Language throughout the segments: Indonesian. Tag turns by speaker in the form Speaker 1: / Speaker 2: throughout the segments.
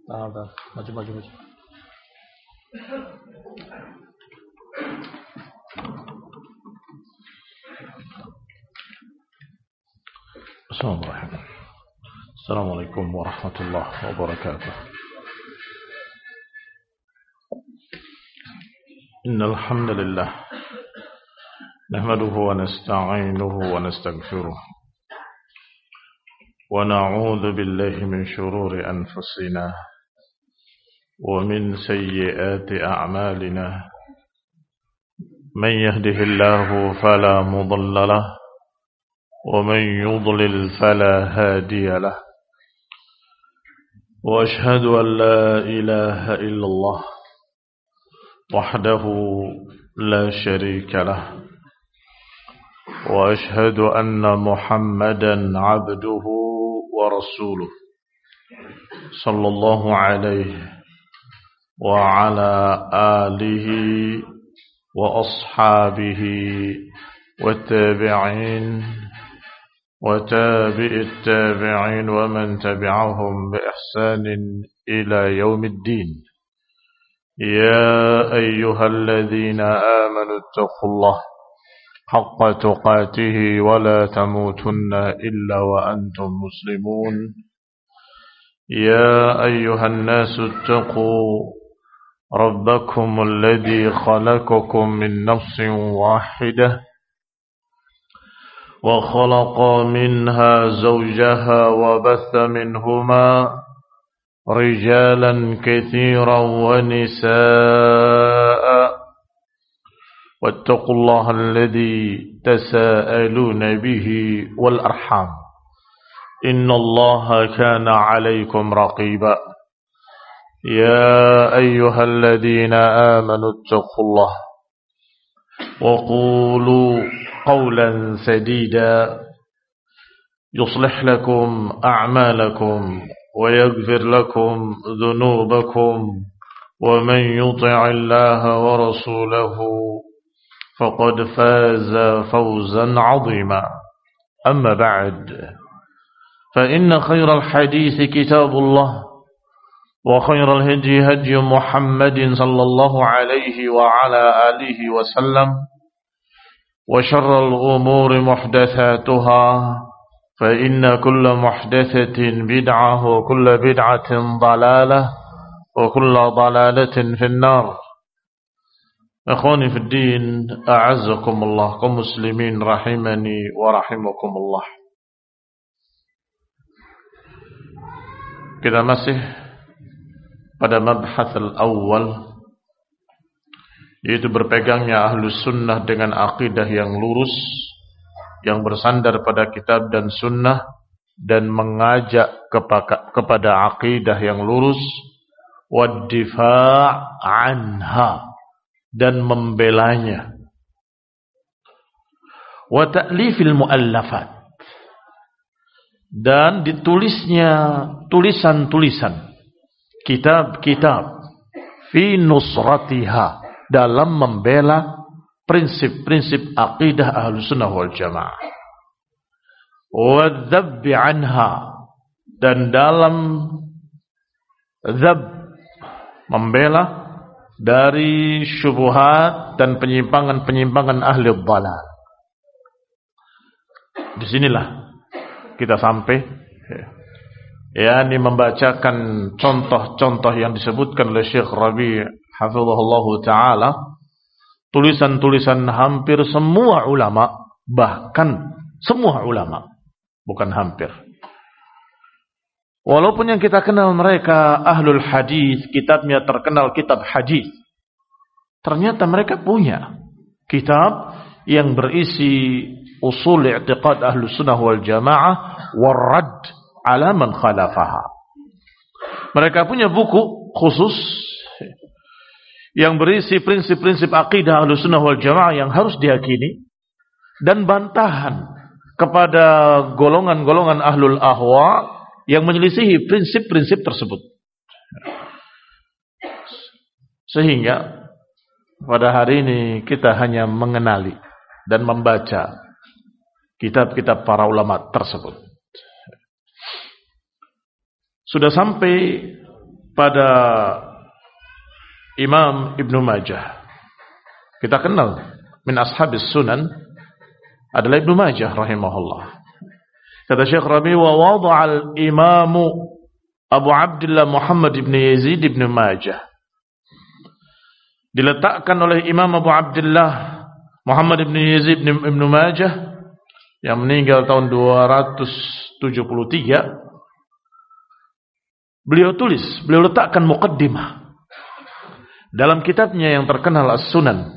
Speaker 1: Tahan. Maju. Assalamualaikum warahmatullahi wabarakatuh. Innal hamdalillah nahmaduhu wa nasta'inuhu wa nastaghfiruh wa na'udzu billahi min shururi anfusina wa min sayyiati a'malina. Man yahdihillahu fala mudilla lahu wa man yudlil fala hadiya lahu. Wa ashhadu an la ilaha illallah wahdahu la syarika lahu wa ashhadu anna Muhammadan abduhu wa rasuluh sallallahu alaihi wa ala alihi wa ashabihi wa tabi'in wa tabi'it tabi'in wa man tabi'ahum bi ihsanin ila yaumiddin. يا أيها الذين آمنوا اتقوا الله حق تقاته ولا تموتن إلا وأنتم مسلمون. يا أيها الناس اتقوا ربكم الذي خلقكم من نفس واحدة وخلق منها زوجها وبث منهما رجالا كثيرا ونساء واتقوا الله الذي تساءلون به والأرحام إن الله كان عليكم رقيبا. يا أيها الذين آمنوا اتقوا الله وقولوا قولا سديدا يصلح لكم أعمالكم ويغفر لكم ذنوبكم ومن يطع الله ورسوله فقد فاز فوزا عظيما. أما بعد فإن خير الحديث كتاب الله وخير الهدي هدي محمد صلى الله عليه وعلى آله وسلم وشر الأمور محدثاتها فإن كل محدثة بدعة وكل بدعة ضلالة وكل ضلالة في النار. أخواني في الدين أعزكم الله كمسلمين رحمني ورحمكم الله. Kita masih pada mabhath al-awwal, yaitu berpegangnya ahlus sunnah dengan akidah yang lurus, yang bersandar pada kitab dan sunnah dan mengajak kepada akidah yang lurus, wad-difa' anha, dan membelanya, wa ta'lifil muallafat, dan ditulisnya tulisan-tulisan, kitab-kitab, fi nusratiha, dalam membela prinsip-prinsip akidah Ahlus Sunnah wal Jamaah, wa dzabbi anha, dan dalam dzab, membela dari syubhat dan penyimpangan-penyimpangan ahli dhalal. Disinilah kita sampai, yakni membacakan contoh-contoh yang disebutkan oleh Syekh Rabi' hafizahullahu ta'ala, tulisan-tulisan hampir semua ulama, bahkan semua ulama, bukan hampir. Walaupun yang kita kenal mereka ahlul hadis, kitabnya terkenal kitab hadis, ternyata mereka punya kitab yang berisi usul i'tiqad ahlus sunnah wal jamaah warad ala man khalafaha. Mereka punya buku khusus yang berisi prinsip-prinsip akidah ahlus sunnah wal jamaah yang harus diyakini, dan bantahan kepada golongan-golongan ahlul ahwa yang menyelisihi prinsip-prinsip tersebut. Sehingga pada hari ini kita hanya mengenali dan membaca kitab-kitab para ulama tersebut. Sudah sampai pada Imam Ibnu Majah. Kita kenal min ashabis sunan adalah Ibnu Majah rahimahullah. Kata Syekh Rabi, wa wada'al imamu Abu Abdullah Muhammad ibn Yazid ibn Majah. Diletakkan oleh Imam Abu Abdullah Muhammad ibn Yazid ibn Majah yang meninggal tahun 273. Beliau letakkan muqaddimah dalam kitabnya yang terkenal As-Sunan,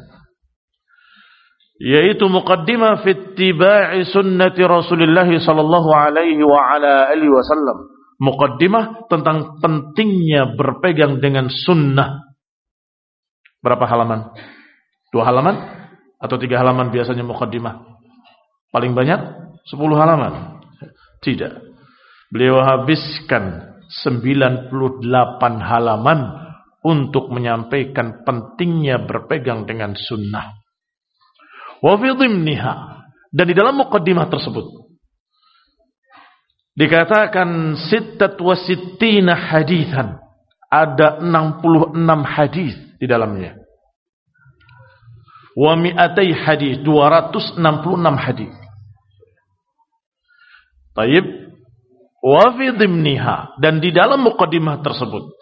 Speaker 1: yaitu muqaddimah fi ittiba'i sunnati Rasulullah sallallahu alaihi wa ala alihi wasallam. Muqaddimah tentang pentingnya berpegang dengan sunnah. Berapa halaman? 2 halaman atau 3 halaman biasanya muqaddimah? Paling banyak 10 halaman. Tidak. Beliau habiskan 98 halaman untuk menyampaikan pentingnya berpegang dengan sunnah. Wa fi dhimniha, dan di dalam muqaddimah tersebut dikatakan 66 haditsan, ada 66 hadis di dalamnya. Wa 200 hadis, 266 hadis. Baik. Wa fi dhimniha, dan di dalam muqaddimah tersebut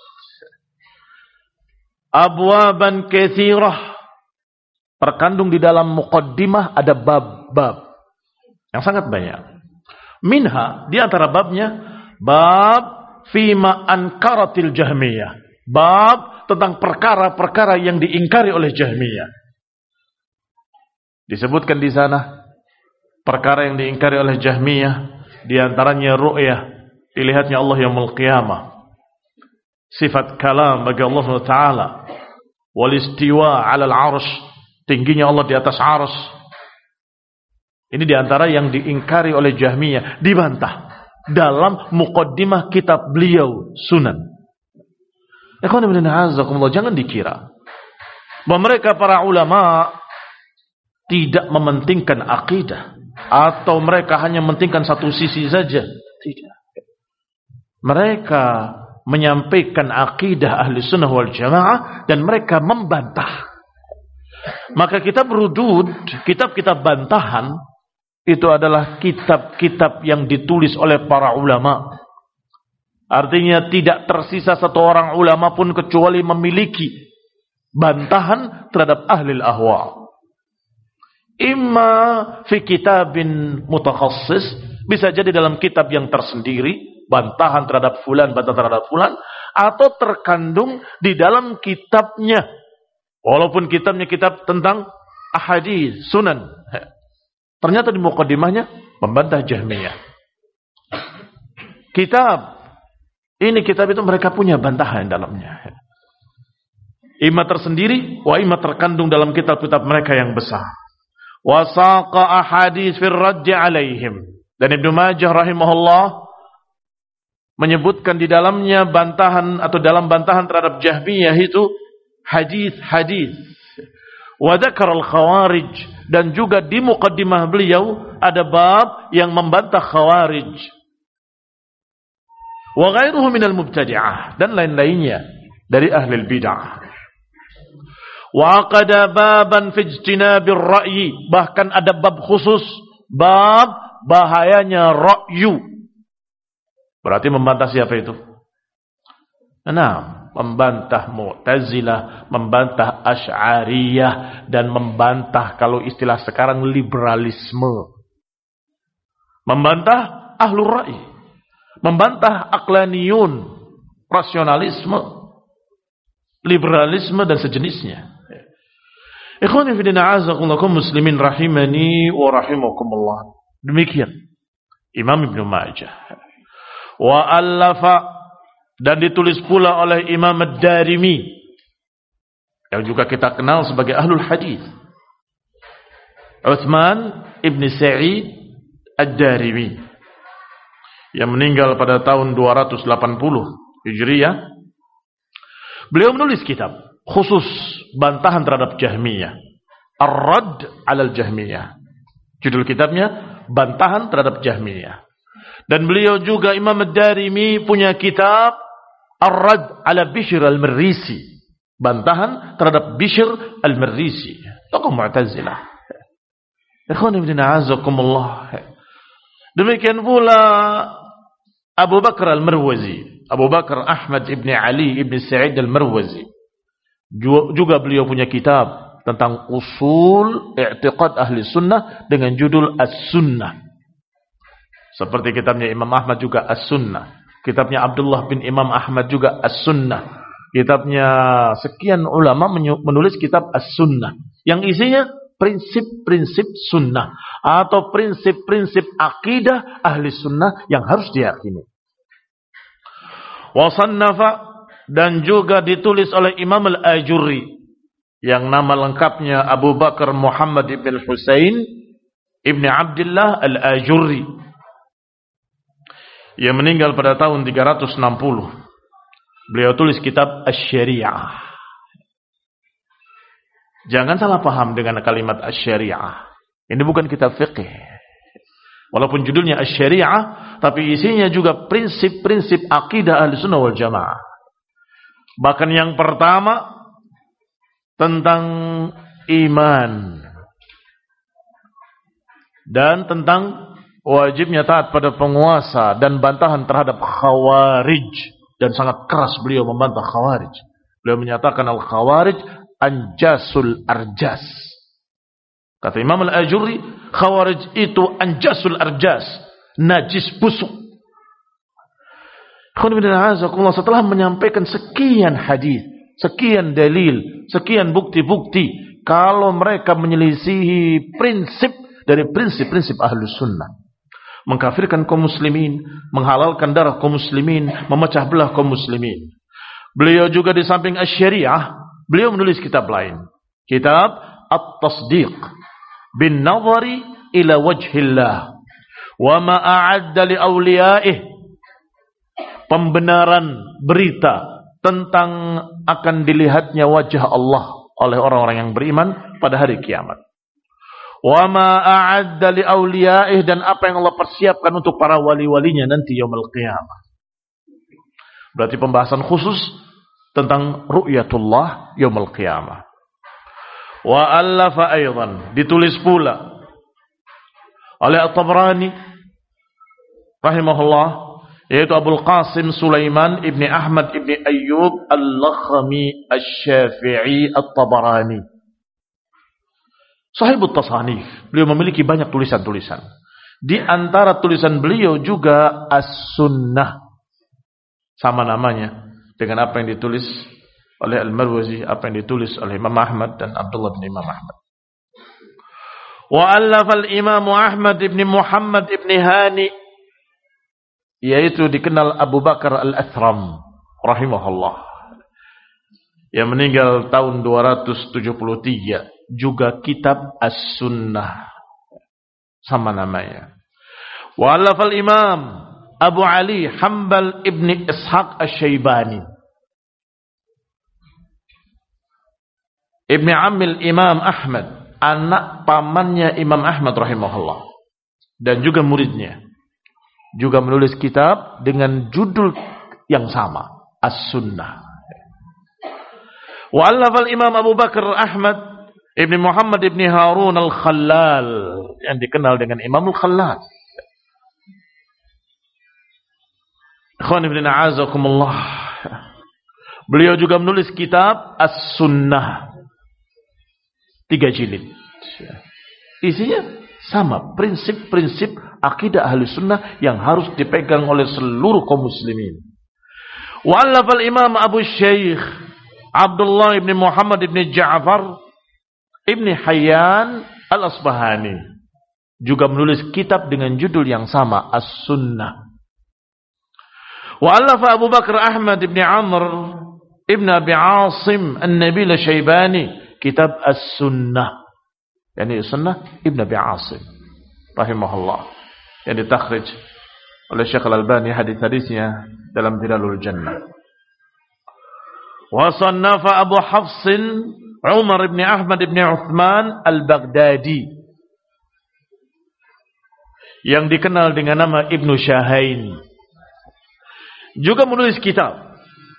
Speaker 1: abwaban katsirah, terkandung di dalam muqaddimah ada bab-bab yang sangat banyak. Minha, di antara babnya, bab fima ankaratil Jahmiyah, bab tentang perkara-perkara yang diingkari oleh Jahmiyah. Disebutkan di sana perkara yang diingkari oleh Jahmiyah, di antaranya ru'yah, dilihatnya Allah yaumul qiyamah, sifat kalam bagi Allah SWT, wal istiwa 'alal 'arsy, tingginya Allah di atas arsy. Ini diantara yang diingkari oleh Jahmiyah, dibantah dalam muqaddimah kitab beliau Sunan. Ikhwan fillah, azakumullah, jangan dikira bahwa mereka para ulama tidak mementingkan akidah atau mereka hanya mementingkan satu sisi saja. Tidak. Mereka menyampaikan akidah ahli sunnah wal jamaah dan mereka membantah. Maka kitab rudud, kitab-kitab bantahan, itu adalah kitab-kitab yang ditulis oleh para ulama. Artinya tidak tersisa satu orang ulama pun kecuali memiliki bantahan terhadap ahli ahwa. Imma fi kitabin mutakhassis, bisa jadi dalam kitab yang tersendiri, bantahan terhadap fulan, bantahan terhadap fulan, atau terkandung di dalam kitabnya. Walaupun kitabnya kitab tentang ahadits, sunan, ternyata di muqaddimahnya membantah Jahmiyah. Kitab itu mereka punya bantahan dalamnya. Ima tersendiri, wa ima terkandung dalam kitab-kitab mereka yang besar. Wa saqa ahadits fir radd alaihim. Dan Ibnu Majah rahimahullah menyebutkan di dalamnya bantahan atau dalam bantahan terhadap Jahmiyah itu hadis-hadis. Wa dzakara al-khawarij, dan juga di muqaddimah beliau ada bab yang membantah khawarij. Wa ghairuhu minal mubtadi'ah, dan lain-lainnya dari ahli bid'ah. Wa qada baban fi ijtinabir ra'yi, bahkan ada bab khusus, bab bahayanya ra'yu. Berarti membantah siapa itu? Nah, membantah Mu'tazilah, membantah Asy'ariyah, dan membantah kalau istilah sekarang liberalisme. Membantah ahlur ra'i, membantah aqlaniyun, rasionalisme, liberalisme dan sejenisnya. Ikhwani fi din, a'azakumullah, muslimin rahimani wa rahimakumullah. Demikian Imam Ibnu Majah. Wa allafa, dan ditulis pula oleh Imam Ad-Darimi yang juga kita kenal sebagai ahlul hadis, Utsman ibn Sa'id Ad-Darimi, yang meninggal pada tahun 280 Hijriah. Beliau menulis kitab khusus bantahan terhadap Jahmiyah, Ar-Radd 'alal Jahmiyah. Judul kitabnya bantahan terhadap Jahmiyah. Dan beliau juga Imam Ad-Darimi punya kitab Ar-Rad ala Bishr al-Marrisi. Bantahan terhadap Bishr al-Marrisi, tokoh Mu'tazilah. Ikhwan ibn a'azakumullah. Demikian pula Abu Bakar al-Marwazi, Abu Bakar Ahmad ibn Ali ibn Sa'id al-Marwazi. Juga beliau punya kitab tentang usul i'tiqad ahli sunnah dengan judul As-Sunnah. Seperti kitabnya Imam Ahmad juga As-Sunnah. Kitabnya Abdullah bin Imam Ahmad juga As-Sunnah. Kitabnya sekian ulama menulis kitab As-Sunnah. Yang isinya prinsip-prinsip sunnah. Atau prinsip-prinsip akidah ahli sunnah yang harus diyakini. Wasannafa, dan juga ditulis oleh Imam Al-Ajurri. Yang nama lengkapnya Abu Bakar Muhammad ibn Husain ibn Abdullah Al-Ajurri, yang meninggal pada tahun 360. Beliau tulis kitab Asy-Syari'ah. Jangan salah paham dengan kalimat Asy-Syari'ah. Ini bukan kitab fiqih. Walaupun judulnya Asy-Syari'ah, tapi isinya juga prinsip-prinsip akidah Ahlussunnah wal Jamaah. Bahkan yang pertama tentang iman dan tentang wajibnya taat pada penguasa dan bantahan terhadap khawarij, dan sangat keras beliau membantah khawarij. Beliau menyatakan al-khawarij anjasul arjas. Kata Imam Al-Ajurri, khawarij itu anjasul arjas, najis busuk. Setelah menyampaikan sekian hadis, sekian dalil, sekian bukti-bukti, kalau mereka menyelisihi prinsip dari prinsip-prinsip Ahlus Sunnah, mengkafirkan kaum muslimin, menghalalkan darah kaum muslimin, memecah belah kaum muslimin. Beliau juga di samping Asy-Syari'ah, beliau menulis kitab lain, kitab At-Tasdiq bin Nadhari ila Wajhillah wa ma a'adda li awliya'ih, pembenaran berita tentang akan dilihatnya wajah Allah oleh orang-orang yang beriman pada hari kiamat. Wa ma a'adda li awliya'ih, dan apa yang Allah persiapkan untuk para wali-walinya nanti yaumul qiyamah. Berarti pembahasan khusus tentang ru'yatullah yaumul qiyamah. Wa allafa aidan, ditulis pula oleh At-Tabrani rahimahullah, yaitu Abul Qasim Sulaiman ibni Ahmad ibni Ayyub Al-Lakhmi Asy-Syafi'i At-Tabarani, sahibut tasanif. Beliau memiliki banyak tulisan-tulisan. Di antara tulisan beliau juga As-Sunnah, sama namanya dengan apa yang ditulis oleh Al-Marwazi, apa yang ditulis oleh Imam Ahmad dan Abdullah bin Imam Ahmad. Wa allafa al-Imam Ahmad ibn Muhammad ibn Hani, yaitu dikenal Abu Bakar Al-Athram rahimahullah, yang meninggal tahun 273, juga kitab As-Sunnah, sama namanya. Wa allafa al-Imam Abu Ali Hanbal ibn Ishaq Asy-Syaibani, ibni Amil Imam Ahmad, anak pamannya Imam Ahmad rahimahullah, dan juga muridnya, juga menulis kitab dengan judul yang sama, As-Sunnah. Wa allafa al-Imam Abu Bakar Ahmad ibn Muhammad ibn Harun al-Khallal, yang dikenal dengan Imam al-Khallal. Ikhwan ibn a'azakumullah, beliau juga menulis kitab As-Sunnah, 3 jilid. Isinya sama, prinsip-prinsip akidah ahli sunnah yang harus dipegang oleh seluruh kaum muslimin. Wa allafa al-Imam Abu Syekh Abdullah ibn Muhammad ibn Ja'far ibn Hayyan al-Asbahani, juga menulis kitab dengan judul yang sama, As-Sunnah. Wa allafa Abu Bakar Ahmad ibn Amr ibn Abi Asim An-Nabil Syaibani, kitab As-Sunnah, yakni Sunnah Ibn Abi Asim rahimahullah, yang ditakhrij oleh Syekh Al-Albani hadis-hadisnya dalam Dilalul Jannah. Wa sannafa Abu Hafsin Umar ibn Ahmad ibn Uthman Al-Baghdadi, yang dikenal dengan nama Ibnu Syahain, juga menulis kitab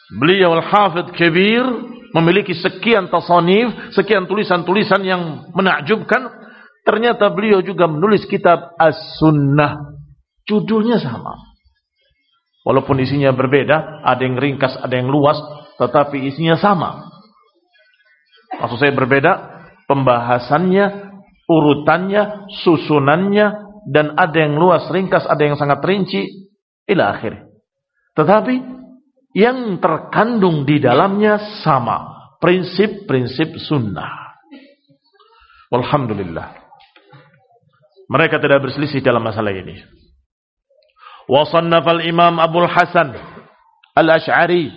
Speaker 1: Beliau Al-Hafidh Kabir memiliki sekian tasanif, sekian tulisan-tulisan yang menakjubkan. Ternyata beliau juga menulis kitab As-Sunnah. Judulnya sama. Walaupun isinya berbeda, ada yang ringkas, ada yang luas, tetapi isinya sama. Maksud saya berbeda, pembahasannya, urutannya, susunannya, dan ada yang luas, ringkas, ada yang sangat rinci, ila akhir. Tetapi yang terkandung di dalamnya sama, prinsip-prinsip sunnah. Walhamdulillah, mereka tidak berselisih dalam masalah ini. Wa sannafa al-Imam Abul Hasan Al-Asy'ari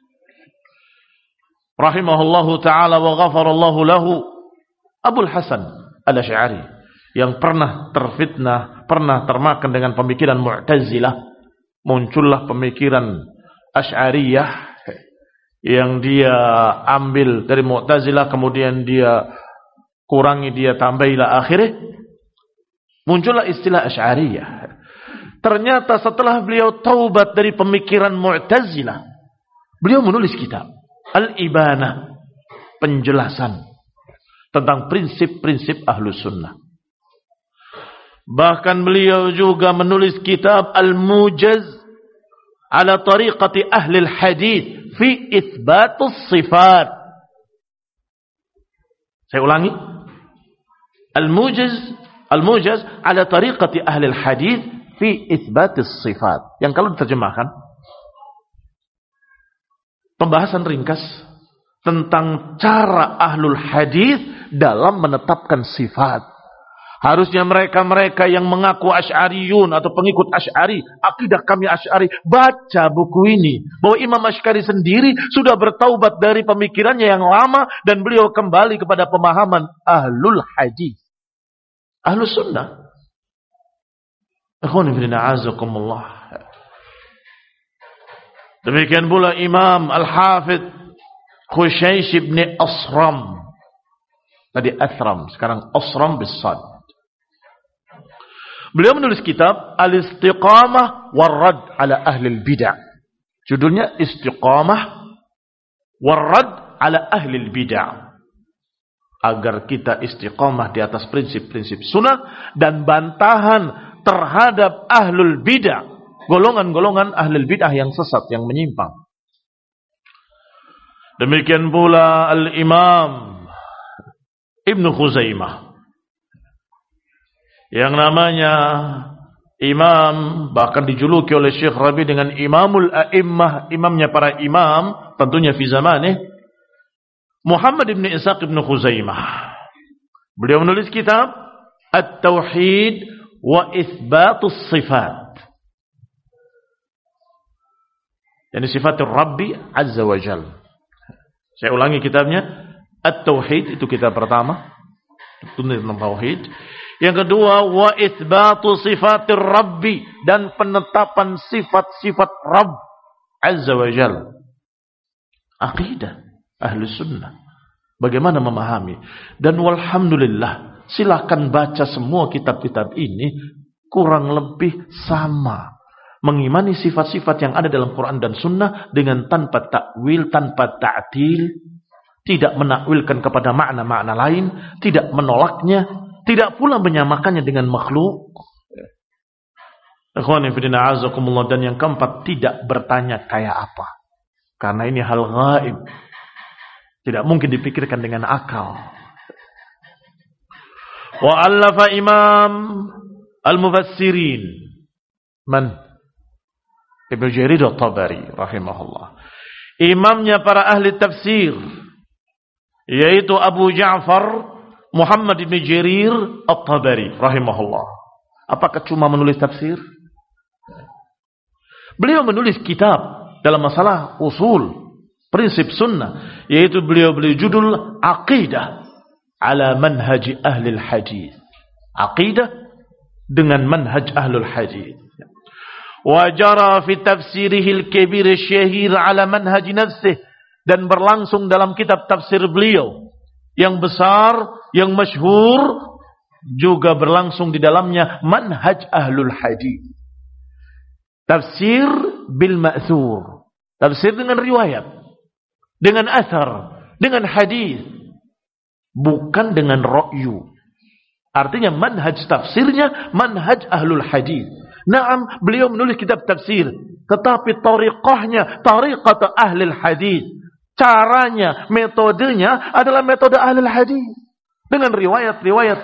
Speaker 1: rahimahullahu ta'ala wa ghafarallahu lahu. Abul Hasan Al-Asy'ari yang pernah terfitnah, pernah termakan dengan pemikiran Mu'tazilah. Muncullah pemikiran Asy'ariyah yang dia ambil dari Mu'tazilah, kemudian dia kurangi, dia tambahilah, akhirnya muncullah istilah Asy'ariyah. Ternyata setelah beliau taubat dari pemikiran Mu'tazilah, beliau menulis kitab Al-Ibanah, penjelasan tentang prinsip-prinsip Ahlus Sunnah. Bahkan beliau juga menulis kitab Al-Mujaz ala tariqati ahli al-hadith fi itsbatus sifat. Saya ulangi. Al-Mujaz ala tariqati ahli al-hadith fi itsbatis sifat. Yang kalau diterjemahkan, pembahasan ringkas tentang cara ahlul hadis dalam menetapkan sifat. Harusnya mereka-mereka yang mengaku Asy'ariyun atau pengikut Asy'ari, akidah kami Asy'ari, baca buku ini. Bahwa Imam Asy'ari sendiri sudah bertaubat dari pemikirannya yang lama dan beliau kembali kepada pemahaman ahlul hadis, ahlus sunnah. Ikhwani fillah, azakumullah. Demikian pula Imam Al-Hafidh Khushaysh ibn Asram. Tadi Athram, sekarang Asram bis-sad. Beliau menulis kitab Al-Istiqamah war-Radd ala ahli al-bid'ah. Judulnya Istiqamah war-Radd ala ahli al-bid'ah. Agar kita istiqamah di atas prinsip-prinsip sunnah dan bantahan terhadap ahlul bid'ah, golongan-golongan ahlul bid'ah yang sesat, yang menyimpang. Demikian pula Al-Imam Ibn Khuzaimah, yang namanya imam, bahkan dijuluki oleh Syekh Rabi dengan Imamul A'immah, imamnya para imam, tentunya fi zamanih, Muhammad ibn Ishaq ibn Khuzaimah. Beliau menulis kitab At-Tauhid wa Itsbatus Sifat. Yani sifatul Rabbi Azza wa Jalla. Saya ulangi kitabnya, At-Tauhid itu kitab pertama, tentang tauhid. Yang kedua, wa itsbatu sifatir Rabbi, dan penetapan sifat-sifat Rabb Azza wa Jalla. Aqidah Ahlus Sunnah. Bagaimana memahami? Dan walhamdulillah, silahkan baca semua kitab-kitab ini, kurang lebih sama. Mengimani sifat-sifat yang ada dalam Quran dan Sunnah dengan tanpa takwil, tanpa ta'til, tidak menakwilkan kepada makna-makna lain, tidak menolaknya, tidak pula menyamakannya dengan makhluk. Ikhwani fillah, azakumullah. Dan yang keempat, tidak bertanya kayak apa, karena ini hal gaib, tidak mungkin dipikirkan dengan akal. Wa allafa Imam al-Mufassirin, man? Ibnu Jarir At-Tabari rahimahullah. Imamnya para ahli tafsir, yaitu Abu Ja'far Muhammad ibn Jarir At-Tabari rahimahullah. Apakah cuma menulis tafsir? Beliau menulis kitab dalam masalah usul, prinsip sunnah, yaitu beliau judul Aqidah ala manhaj ahli al-hadis. Aqidah dengan manhaj ahlul hadis. Wa jara fi tafsirihi al-kabir asy-syahir ala manhaj nafsihi, dan berlangsung dalam kitab tafsir beliau yang besar, yang masyhur, juga berlangsung di dalamnya manhaj ahlul hadis. Tafsir bil ma'thur, Tafsir dengan riwayat, dengan athar, dengan hadis, bukan dengan ra'yu. Artinya manhaj tafsirnya manhaj ahlul hadis. Naam, beliau menulis kitab tafsir, tetapi tariqahnya tariqat ahlul hadis. Caranya, metodenya adalah metode ahlul hadis. Dengan riwayat.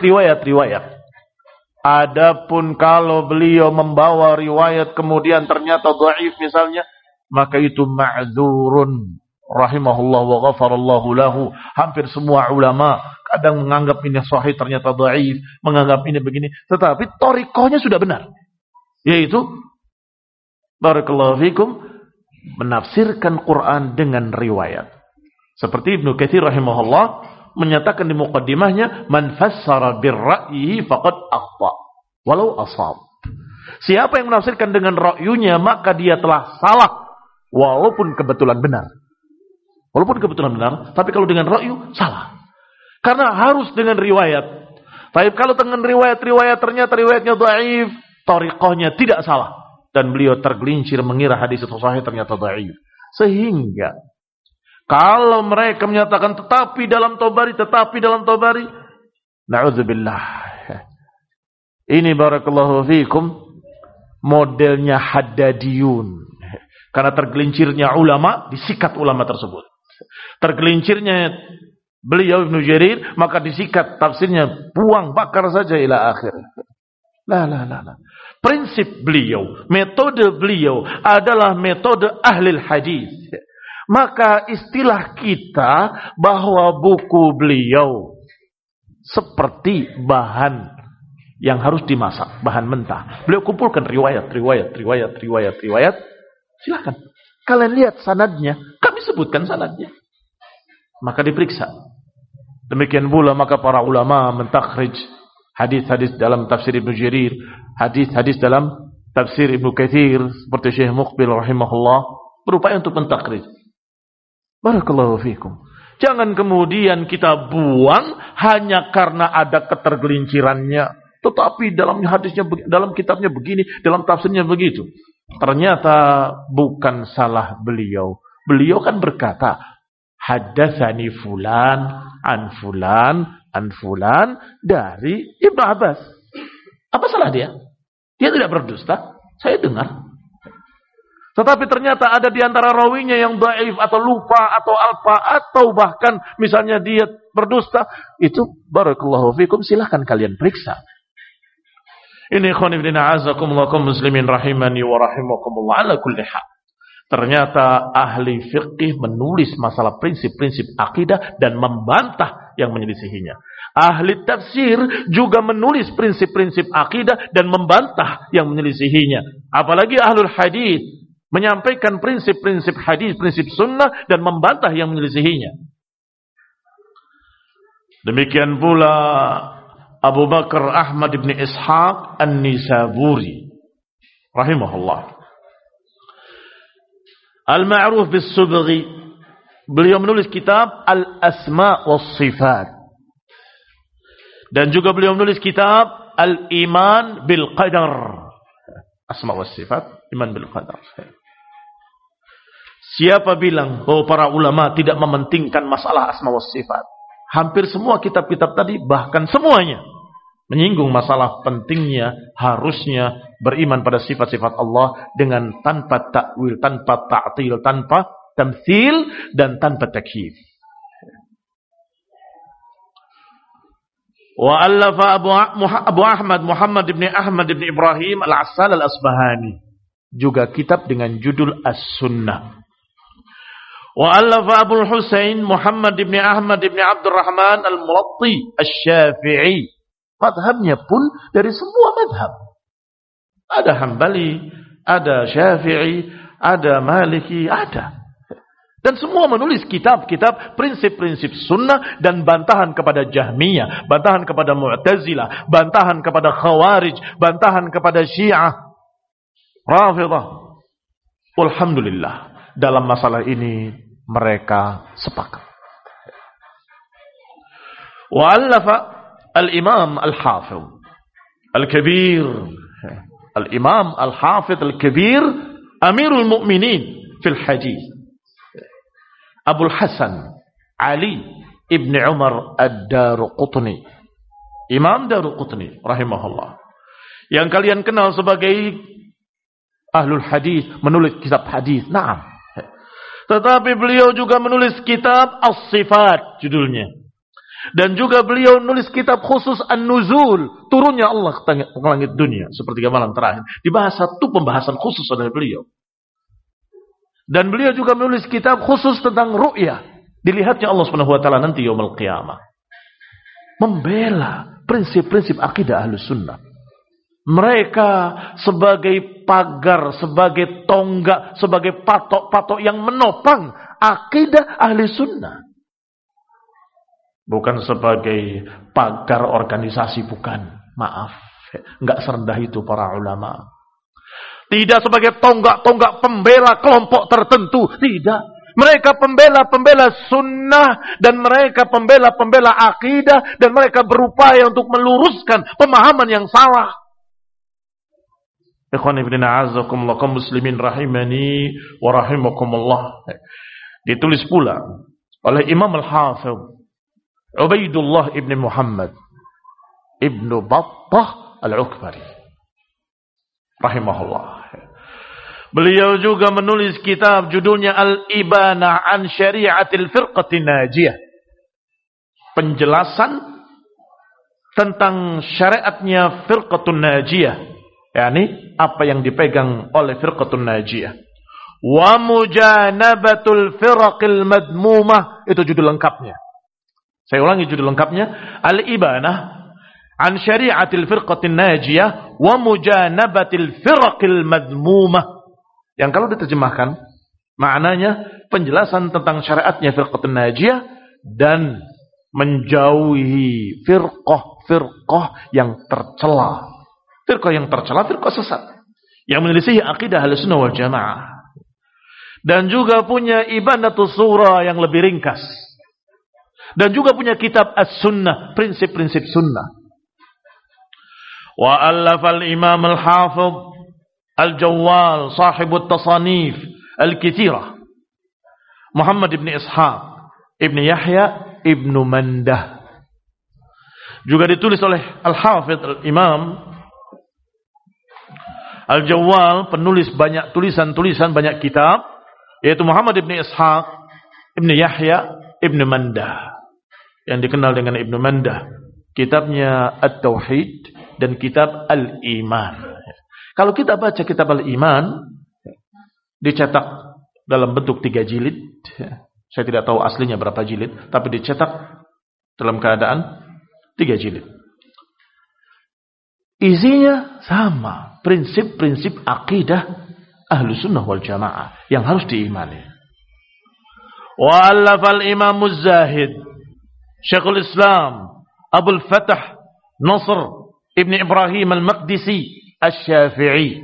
Speaker 1: Adapun kalau beliau membawa riwayat kemudian ternyata dhaif misalnya, maka itu ma'dzurun rahimahullah wa ghafarallahu lahu. Hampir semua ulama kadang menganggap ini sahih ternyata dhaif, menganggap ini begini, tetapi thariqahnya sudah benar. Yaitu barakallahu fikum menafsirkan Quran dengan riwayat. Seperti Ibnu Katsir rahimahullah menyatakan di muqaddimahnya, man fassara birra'yihi faqad akhta walau ashab. Siapa yang menafsirkan dengan ra'yunya maka dia telah salah walaupun kebetulan benar. Walaupun kebetulan benar, tapi kalau dengan ra'yu salah. Karena harus dengan riwayat. Tapi kalau dengan riwayat ternyata riwayatnya dhaif, thariqahnya tidak salah dan beliau tergelincir mengira hadis itu sahih ternyata dhaif. Sehingga kalau mereka menyatakan tetapi dalam Tabari, na'udzubillah. Ini barakallahu fikum modelnya Haddadiyun. Karena tergelincirnya ulama, disikat ulama tersebut. Tergelincirnya beliau Ibnu Jarir, maka disikat tafsirnya, buang, bakar saja ila akhir. La. Prinsip beliau, metode beliau adalah metode ahli hadis. Maka istilah kita bahwa buku beliau seperti bahan yang harus dimasak, bahan mentah. Beliau kumpulkan riwayat. Silakan. Kalian lihat sanadnya, kami sebutkan sanadnya. Maka diperiksa. Demikian pula maka para ulama mentakhrij hadis-hadis dalam tafsir Ibnu Jarir, hadis-hadis dalam tafsir Ibnu Katsir seperti Syekh Muqbil rahimahullah berupaya untuk mentakhrij. Barakallahu fikum. Jangan kemudian kita buang hanya karena ada ketergelincirannya. Tetapi dalam hadisnya, dalam kitabnya begini, dalam tafsirnya begitu. Ternyata bukan salah beliau. Beliau kan berkata, haddatsani fulan an fulan dari Ibnu Abbas. Apa salah dia? Dia tidak berdusta. Saya dengar. Tetapi ternyata ada di antara rawinya yang dhaif atau lupa atau alpa atau bahkan misalnya dia berdusta. Itu barakallahu fikum, silahkan kalian periksa. Ini ikhwan fillah azakumullah kaum muslimin rahimani wa rahimakumullah ala kulli hal. Ternyata ahli fiqih menulis masalah prinsip-prinsip akidah dan membantah yang menyelisihinya. Ahli tafsir juga menulis prinsip-prinsip akidah dan membantah yang menyelisihinya. Apalagi ahlul hadis menyampaikan prinsip-prinsip hadis, prinsip sunnah dan membantah yang menyelisihinya. Demikian pula Abu Bakar Ahmad bin Ishaq An-Nisaburi rahimahullah. Al-Ma'ruf bis-Subghi, beliau menulis kitab Al-Asma' was-Sifat. Dan juga beliau menulis kitab Al-Iman bil-Qadar. Asma' was-Sifat, iman bil-Qadar. Siapa bilang bahwa para ulama tidak mementingkan masalah asma wa sifat? Hampir semua kitab-kitab tadi, bahkan semuanya menyinggung masalah pentingnya, harusnya beriman pada sifat-sifat Allah dengan tanpa takwil, tanpa ta'til, tanpa tamtsil dan tanpa takyif. Wa allafa Abu Ahmad Muhammad ibn Ahmad ibn Ibrahim Al-Assal Al-Asbahani juga kitab dengan judul As-Sunnah. Wa allafa Abu Husain Muhammad ibn Ahmad ibn Abdurrahman Al-Mulatti Asy-Syafi'i. Madhabnya pun dari semua madhab. Ada Hambali, ada Syafi'i, ada Maliki, ada. Dan semua menulis kitab-kitab prinsip-prinsip sunnah dan bantahan kepada Jahmiyah, bantahan kepada Mu'tazilah, bantahan kepada Khawarij, bantahan kepada Syiah, Rafidhah. Alhamdulillah, dalam masalah ini mereka sepakat. Wa allafa al-Imam al-Hafidh al-Kabir, al-Imam al-Hafidh al-Kabir, Amirul Mu'minin fil hadis. Abul Hasan Ali ibn Umar ad-Daruqutni, Imam Daruqutni rahimahullah, yang kalian kenal sebagai ahlul hadis, menulis kitab hadis. Naam. Tetapi beliau juga menulis kitab As-Sifat judulnya. Dan juga beliau menulis kitab khusus An-Nuzul, turunnya Allah ke langit dunia sepertiga malam terakhir. Dibahas satu pembahasan khusus oleh beliau. Dan beliau juga menulis kitab khusus tentang ru'yah, dilihatnya Allah Subhanahu wa taala nanti yaumul qiyamah. Membela prinsip-prinsip akidah Ahlus Sunnah. Mereka sebagai pagar, sebagai tonggak, sebagai patok-patok yang menopang akidah Ahli Sunnah. Bukan sebagai pagar organisasi, bukan. Maaf, enggak serendah itu para ulama. Tidak sebagai tonggak-tonggak pembela kelompok tertentu, tidak. Mereka pembela-pembela sunnah, dan mereka pembela-pembela akidah, dan mereka berupaya untuk meluruskan pemahaman yang salah. Ikhwan ibn a'azakumullah, kaum muslimin rahimani wa rahimakumullah. Ditulis pula oleh Imam Al-Hafidh Ubaidullah ibn Muhammad ibn Battah Al-Ukbari rahimahullah. Beliau juga menulis kitab judulnya Al-Ibana an Syari'atil Firqatin Najiyah, penjelasan tentang syariatnya Firqatun Najiyah, yakni apa yang dipegang oleh Firqatun Najiyah. Wa Mujanabatul Firaqil Madmumah, itu judul lengkapnya. Saya ulangi judul lengkapnya, Al-Ibanah an Syari'atil Firqatin Najiyah wa Mujanabatil Firaqil Madmumah. Yang kalau diterjemahkan maknanya penjelasan tentang syariatnya Firqatun Najiyah dan menjauhi firqah yang tercela. Firqah yang tercela, firqah sesat yang menyelisihi akidah Ahlussunnah wal Jamaah. Dan juga punya Ibanatus Surah yang lebih ringkas. Dan juga punya kitab As-Sunnah, prinsip-prinsip sunnah. Wa allafa al-Imam al-Hafidh Al-Jawwal sahibut tasanif al-kithirah Muhammad ibn Ishaq ibn Yahya ibn Mandah. Juga ditulis oleh Al-Hafidh Al-Imam Al-Jawwal, penulis banyak tulisan-tulisan, banyak kitab, yaitu Muhammad ibn Ishaq ibn Yahya ibn Mandah, yang dikenal dengan Ibnu Mandah. Kitabnya At-Tauhid dan kitab Al-Iman. Kalau kita baca kitab Al-Iman, dicetak dalam bentuk 3 jilid. Saya tidak tahu aslinya berapa jilid, tapi dicetak dalam keadaan 3 jilid. Isinya sama, prinsip-prinsip akidah Ahlussunnah wal Jamaah yang harus diimani. Wa allafa al-Imam Az-Zahid Syekhul Islam Abul Fatah Nasr Ibn Ibrahim Al-Maqdisi Asy-Syafi'i,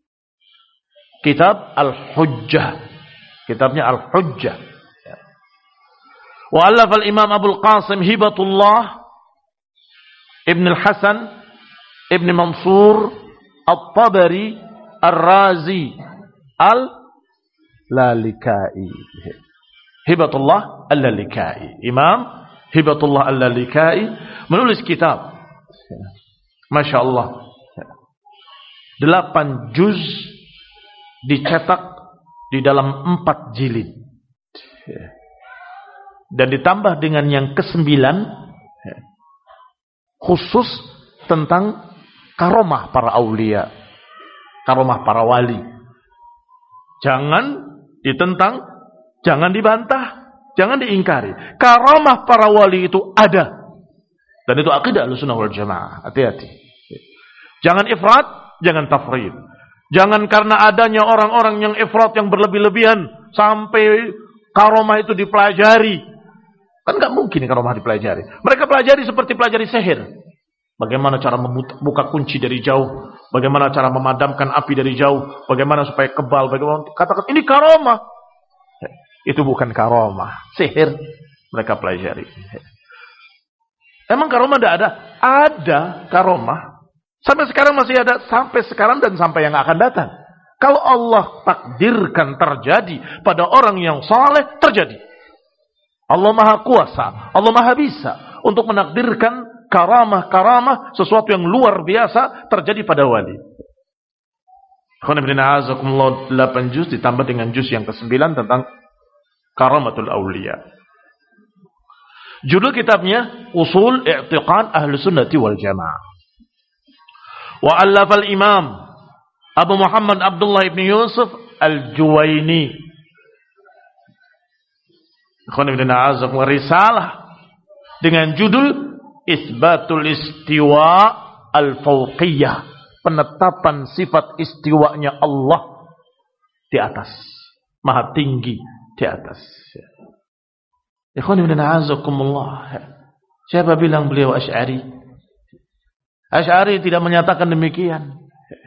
Speaker 1: kitab Al-Hujjah, kitabnya Al-Hujjah. Wa allafa al-Imam Abul Qasim Hibatullah Ibn Al-Hasan Ibn Mansur At-Tabari Ar-Razi Al-Lalikai. Hibatullah Al-Lalikai, Imam Hibatullah Al-Lalikai menulis kitab, Masya Allah, 8 juz dicetak di dalam 4 jilid, dan ditambah dengan yang ke-9 khusus tentang karomah para aulia, karomah para wali. Jangan ditentang, jangan dibantah, jangan diingkari. Karamah para wali itu ada. Dan itu akidah Ahlussunnah wal Jamaah. Hati-hati. Jangan ifrat, jangan tafrid. Jangan karena adanya orang-orang yang ifrat, yang berlebih-lebihan, sampai karamah itu dipelajari. Kan gak mungkin karamah dipelajari. Mereka pelajari seperti pelajari sihir. Bagaimana cara membuka kunci dari jauh. Bagaimana cara memadamkan api dari jauh. Bagaimana supaya kebal. Bagaimana katakan ini karamah. Itu bukan karamah, sihir mereka pelajari. Emang karamah tidak ada? Ada karamah. Sampai sekarang masih ada, sampai sekarang dan sampai yang akan datang. Kalau Allah takdirkan terjadi pada orang yang saleh, terjadi. Allah Maha Kuasa, Allah Maha Bisa untuk menakdirkan karamah-karamah, sesuatu yang luar biasa terjadi pada wali. 8 juz ditambah dengan juz yang ke-9 tentang karamatul awliya. Judul kitabnya Usul I'tiqad Ahlus Sunnati wal Jamaah. Wa allafal Imam Abu Muhammad Abdullah ibn Yusuf Al-Juwaini. Risalah dengan judul Isbatul Istiwa Al-Fawqiyah, penetapan sifat istiwanya Allah di atas, maha tinggi di atas. Siapa bilang beliau Asy'ari? Asy'ari tidak menyatakan demikian.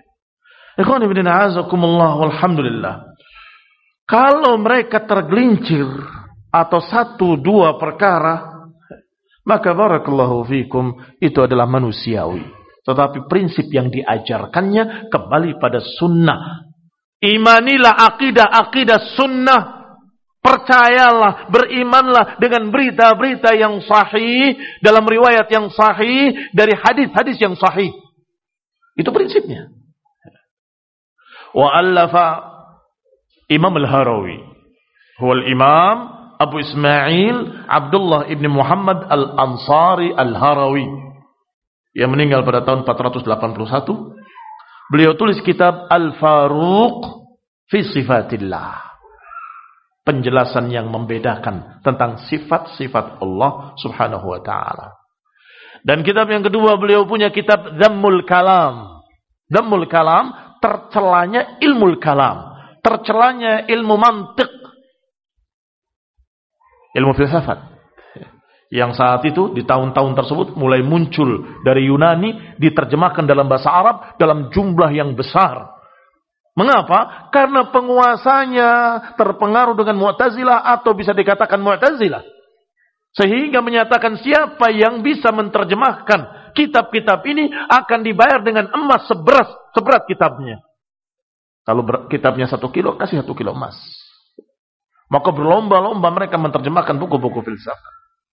Speaker 1: Alhamdulillah. Kalau mereka tergelincir atau 1-2 perkara, maka barakallahu fikum, itu adalah manusiawi. Tetapi prinsip yang diajarkannya kembali pada sunnah. Imanilah akidah sunnah. Percayalah, berimanlah dengan berita-berita yang sahih, dalam riwayat yang sahih, dari hadis-hadis yang sahih. Itu prinsipnya. Wa allafa Imam Al-Harawi, huwa al-Imam Abu Ismail Abdullah ibn Muhammad Al-Ansari Al-Harawi, yang meninggal pada tahun 481. Beliau tulis kitab Al-Faruq fi Sifatillah, penjelasan yang membedakan tentang sifat-sifat Allah Subhanahu wa taala. Dan kitab yang kedua beliau punya kitab Dhammul Kalam. Dhammul Kalam, tercelanya ilmu kalam, tercelanya ilmu mantiq, ilmu filsafat, yang saat itu di tahun-tahun tersebut mulai muncul dari Yunani, diterjemahkan dalam bahasa Arab dalam jumlah yang besar. Mengapa? Karena penguasanya terpengaruh dengan Mu'tazilah, atau bisa dikatakan Mu'tazilah, sehingga menyatakan siapa yang bisa menerjemahkan kitab-kitab ini akan dibayar dengan emas seberat kitabnya. Kalau kitabnya 1 kilo, kasih 1 kilo emas. Maka berlomba-lomba mereka menerjemahkan buku-buku filsafat.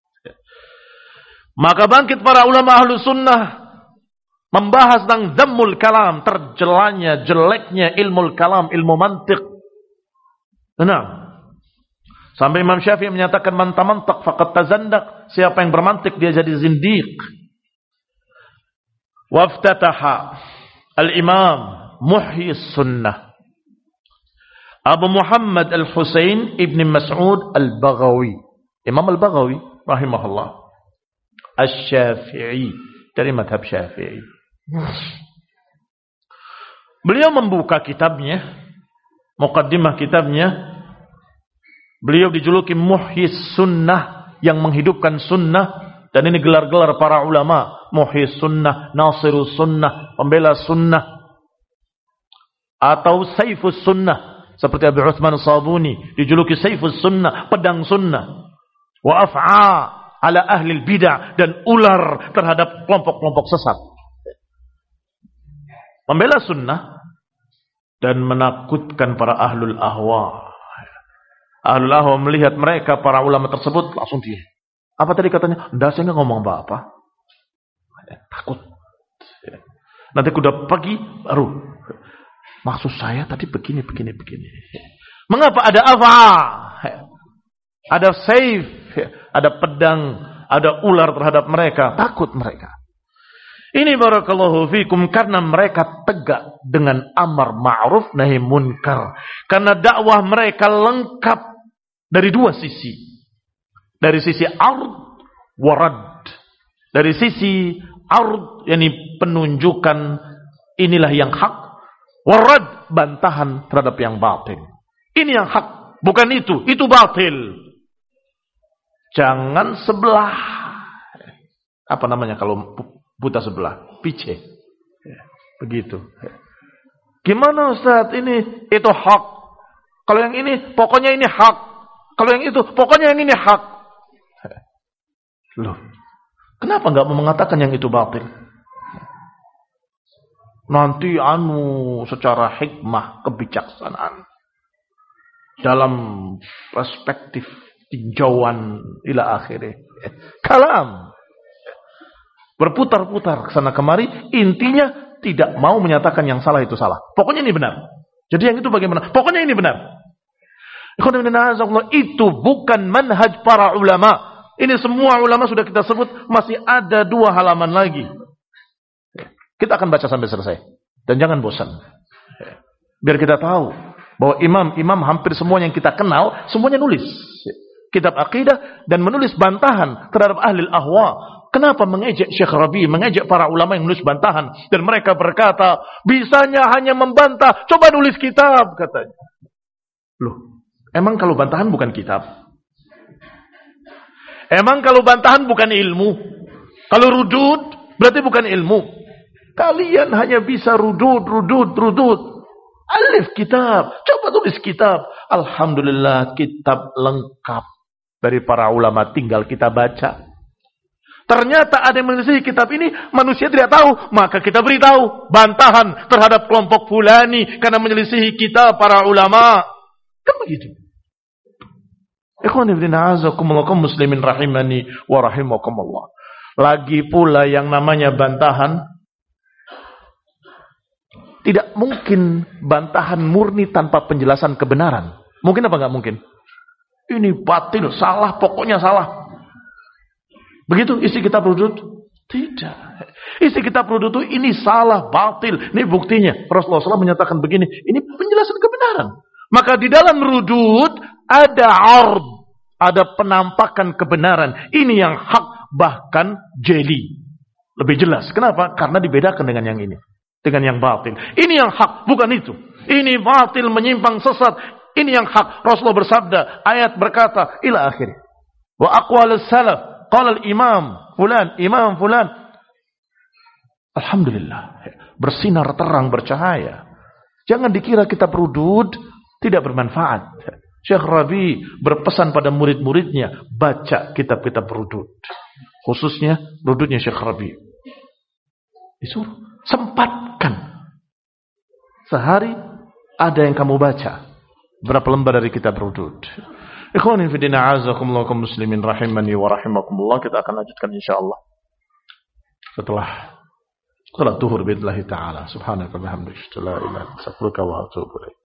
Speaker 1: Maka bangkit para ulama ahlu sunnah membahas tentang dhammul kalam, terjelanya, jeleknya ilmu kalam, ilmu mantiq. Nah, sampai Imam Syafi'i menyatakan man tamantak faqad tazandaq, siapa yang bermantik dia jadi zindiq. Waftataha al-Imam Muhyi Sunnah Abu Muhammad Al-Husain Ibn Mas'ud Al-Baghawi, Imam Al-Baghawi rahimahullah, Asy-Syafi'i, dari madhab Syafi'i. Beliau membuka kitabnya, muqaddimah kitabnya, beliau dijuluki Muhyi Sunnah, yang menghidupkan sunnah. Dan ini gelar-gelar para ulama, Muhyi Sunnah, Nasirus Sunnah, pembela sunnah, atau Saifus Sunnah, seperti Abu Utsman Sabuni dijuluki Saifus Sunnah, pedang sunnah. Wa af'a ala ahli bidah, dan ular terhadap kelompok-kelompok sesat. Membela sunnah dan menakutkan para ahlul ahwa. Ahlul ahwa melihat mereka, para ulama tersebut, langsung dia. Apa tadi katanya? Enggak, saya nggak ngomong apa-apa. Takut. Nanti kuda pergi baru. Maksud saya tadi begini. Mengapa ada afa? Ada saif, ada pedang, ada ular terhadap mereka. Takut mereka. Ini barakallahu fikum, karena mereka tegak dengan amar ma'ruf nahi munkar. Karena dakwah mereka lengkap dari 2 sisi. Dari sisi ard warad. Dari sisi ard, yakni penunjukan inilah yang hak, warad, bantahan terhadap yang batil. Ini yang hak, bukan itu batil. Jangan sebelah. Apa namanya kalau buta sebelah? Pice. Begitu. Gimana Ustaz ini? Itu hak. Kalau yang ini pokoknya ini hak. Kalau yang itu pokoknya yang ini hak. Loh, kenapa enggak mau mengatakan yang itu batil? nanti secara hikmah kebijaksanaan dalam perspektif tinjauan ila akhirnya. Kalam berputar-putar kesana kemari, intinya tidak mau menyatakan yang salah itu salah. Pokoknya ini benar. Jadi yang itu bagaimana? Pokoknya ini benar. Itu bukan manhaj para ulama. Ini semua ulama sudah kita sebut, masih ada 2 halaman lagi. Kita akan baca sampai selesai. Dan jangan bosan. Biar kita tahu bahwa imam hampir semua yang kita kenal, semuanya nulis kitab akidah dan menulis bantahan terhadap ahli ahwa. Kenapa mengejek Syekh Rabi, mengejek para ulama yang menulis bantahan? Dan mereka berkata, bisanya hanya membantah, coba nulis kitab, katanya. Loh, emang kalau bantahan bukan kitab? Emang kalau bantahan bukan ilmu? Kalau rudud berarti bukan ilmu. Kalian hanya bisa rudud. Alif kitab. Coba tulis kitab. Alhamdulillah kitab lengkap dari para ulama, tinggal kita baca. Ternyata ada yang menyelesaikan kitab ini, manusia tidak tahu, maka kita beritahu bantahan terhadap kelompok fulani karena menyelesaikan kitab para ulama. Kan begitu. Ikhwan ibn a'azakumullah muslimin rahimani wa rahimakumullah. Lagi pula yang namanya bantahan, tidak mungkin bantahan murni tanpa penjelasan kebenaran. Mungkin apa enggak mungkin? Ini batil, salah, pokoknya salah. Begitu isi kitab rudud? Tidak. Isi kitab rudud itu ini salah, batil. Ini buktinya. Rasulullah SAW menyatakan begini. Ini penjelasan kebenaran. Maka di dalam rudud ada ard, ada penampakan kebenaran. Ini yang hak, bahkan jeli. Lebih jelas. Kenapa? Karena dibedakan dengan yang ini. Dengan yang batil. Ini yang hak, bukan itu. Ini batil, menyimpang, sesat. Ini yang hak. Rasulullah bersabda, ayat berkata, ila akhir. Wa aqwalus salaf. Qala al-imam fulan. Alhamdulillah. Bersinar terang, bercahaya. Jangan dikira kitab rudud tidak bermanfaat. Syekh Rabi berpesan pada murid-muridnya, baca kitab-kitab rudud. Khususnya rududnya Syekh Rabi. Disuruh, sempatkan. Sehari ada yang kamu baca. Berapa lembar dari kitab rudud. Ikhwanin fi din a'azakumullah muslimin rahimani wa rahimakumullah. Kita akan lanjutkan insyaallah setelah salat zuhur billahi taala. Subhanaka wa bihamdika la ilaha illa anta astaghfiruka wa atubu ilaik.